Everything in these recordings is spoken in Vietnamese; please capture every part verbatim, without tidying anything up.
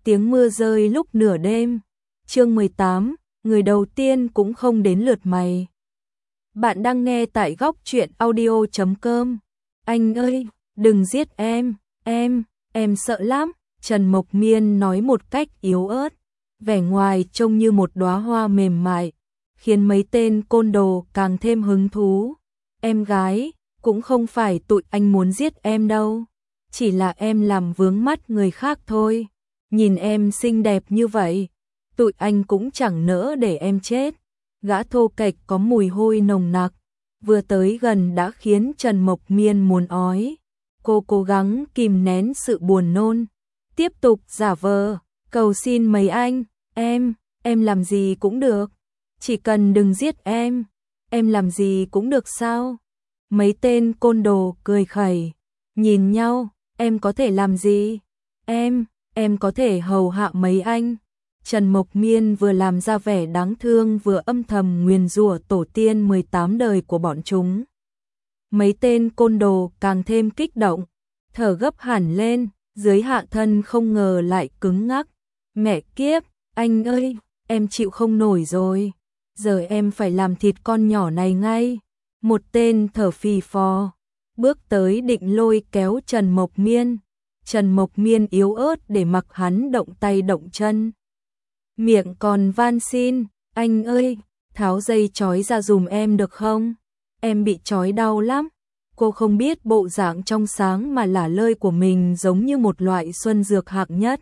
tiếng mưa rơi lúc nửa đêm. Chương mười tám, người đầu tiên cũng không đến lượt mày. Bạn đang nghe tại góc truyện audio chấm com. Anh ơi, đừng giết em, em, em sợ lắm, Trần Mộc Miên nói một cách yếu ớt, vẻ ngoài trông như một đóa hoa mềm mại, khiến mấy tên côn đồ càng thêm hứng thú. Em gái, cũng không phải tụi anh muốn giết em đâu, chỉ là em làm vướng mắt người khác thôi. Nhìn em xinh đẹp như vậy, tụi anh cũng chẳng nỡ để em chết. Gã thô kệch có mùi hôi nồng nặc, vừa tới gần đã khiến Trần Mộc Miên muốn ói. Cô cố gắng kìm nén sự buồn nôn, tiếp tục giả vờ, cầu xin mấy anh, em, em làm gì cũng được, chỉ cần đừng giết em, em làm gì cũng được sao? Mấy tên côn đồ cười khẩy, nhìn nhau, em có thể làm gì? Em, em có thể hầu hạ mấy anh. Trần Mộc Miên vừa làm ra vẻ đáng thương vừa âm thầm nguyền rủa tổ tiên mười tám đời của bọn chúng. Mấy tên côn đồ càng thêm kích động, thở gấp hẳn lên, dưới hạ thân không ngờ lại cứng ngắc. Mẹ kiếp, anh ơi, em chịu không nổi rồi, giờ em phải làm thịt con nhỏ này ngay. Một tên thở phì phò, bước tới định lôi kéo Trần Mộc Miên. Trần Mộc Miên yếu ớt để mặc hắn động tay động chân. Miệng còn van xin, anh ơi, tháo dây trói ra dùm em được không? Em bị trói đau lắm. Cô không biết bộ dạng trong sáng mà lả lơi của mình giống như một loại xuân dược hạng nhất,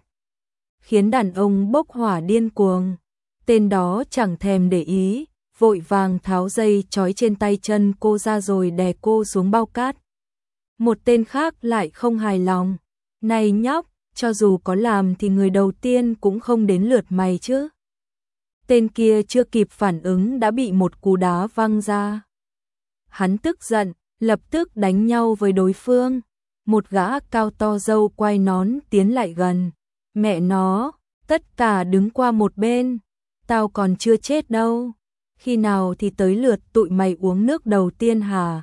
khiến đàn ông bốc hỏa điên cuồng. Tên đó chẳng thèm để ý, vội vàng tháo dây trói trên tay chân cô ra rồi đè cô xuống bao cát. Một tên khác lại không hài lòng. Này nhóc, cho dù có làm thì người đầu tiên cũng không đến lượt mày chứ. Tên kia chưa kịp phản ứng đã bị một cú đá văng ra. Hắn tức giận, lập tức đánh nhau với đối phương. Một gã cao to râu quai nón tiến lại gần. Mẹ nó, tất cả đứng qua một bên. Tao còn chưa chết đâu. Khi nào thì tới lượt tụi mày uống nước đầu tiên hả?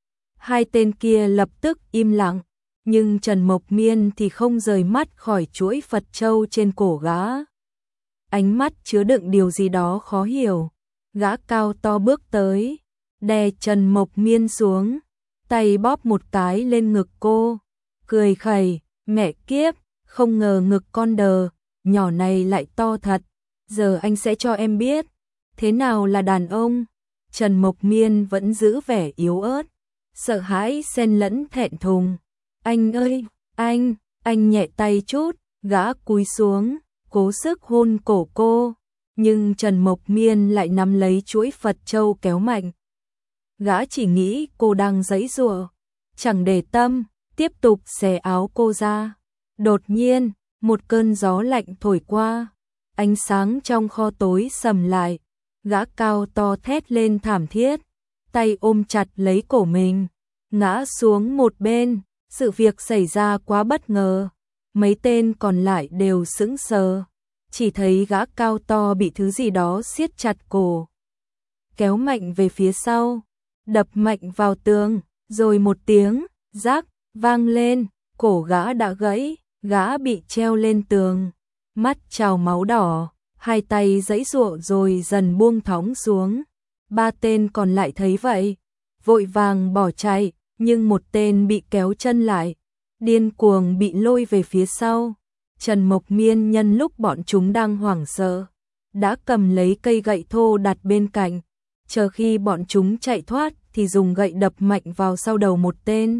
Hai tên kia lập tức im lặng. Nhưng Trần Mộc Miên thì không rời mắt khỏi chuỗi Phật châu trên cổ gã. Ánh mắt chứa đựng điều gì đó khó hiểu. Gã cao to bước tới, đè Trần Mộc Miên xuống, tay bóp một cái lên ngực cô, cười khẩy, mẹ kiếp, không ngờ ngực con đờ, nhỏ này lại to thật, giờ anh sẽ cho em biết, thế nào là đàn ông. Trần Mộc Miên vẫn giữ vẻ yếu ớt, sợ hãi xen lẫn thẹn thùng. Anh ơi, anh, anh nhẹ tay chút, gã cúi xuống, cố sức hôn cổ cô, nhưng Trần Mộc Miên lại nắm lấy chuỗi Phật châu kéo mạnh. Gã chỉ nghĩ cô đang giãy giụa, chẳng để tâm, tiếp tục xé áo cô ra. Đột nhiên, một cơn gió lạnh thổi qua, ánh sáng trong kho tối sầm lại, gã cao to thét lên thảm thiết, tay ôm chặt lấy cổ mình, ngã xuống một bên. Sự việc xảy ra quá bất ngờ, mấy tên còn lại đều sững sờ, chỉ thấy gã cao to bị thứ gì đó siết chặt cổ, kéo mạnh về phía sau, đập mạnh vào tường, rồi một tiếng rắc vang lên, cổ gã đã gãy, gã bị treo lên tường, mắt trào máu đỏ, hai tay giãy giụa rồi dần buông thõng xuống. Ba tên còn lại thấy vậy, vội vàng bỏ chạy. Nhưng một tên bị kéo chân lại, điên cuồng bị lôi về phía sau. Trần Mộc Miên nhân lúc bọn chúng đang hoảng sợ, đã cầm lấy cây gậy thô đặt bên cạnh, chờ khi bọn chúng chạy thoát thì dùng gậy đập mạnh vào sau đầu một tên.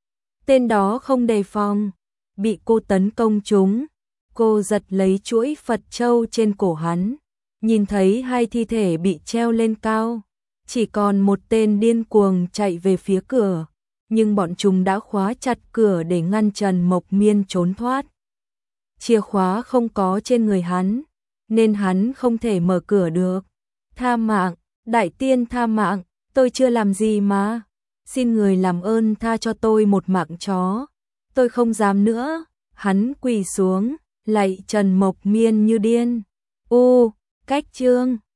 Tên đó không đề phòng, bị cô tấn công trúng. Cô giật lấy chuỗi Phật châu trên cổ hắn, nhìn thấy hai thi thể bị treo lên cao, chỉ còn một tên điên cuồng chạy về phía cửa. Nhưng bọn chúng đã khóa chặt cửa để ngăn Trần Mộc Miên trốn thoát. Chìa khóa không có trên người hắn, nên hắn không thể mở cửa được. Tha mạng, đại tiên tha mạng, tôi chưa làm gì mà. Xin người làm ơn tha cho tôi một mạng chó. Tôi không dám nữa. Hắn quỳ xuống, lạy Trần Mộc Miên như điên. Ô, cách chương.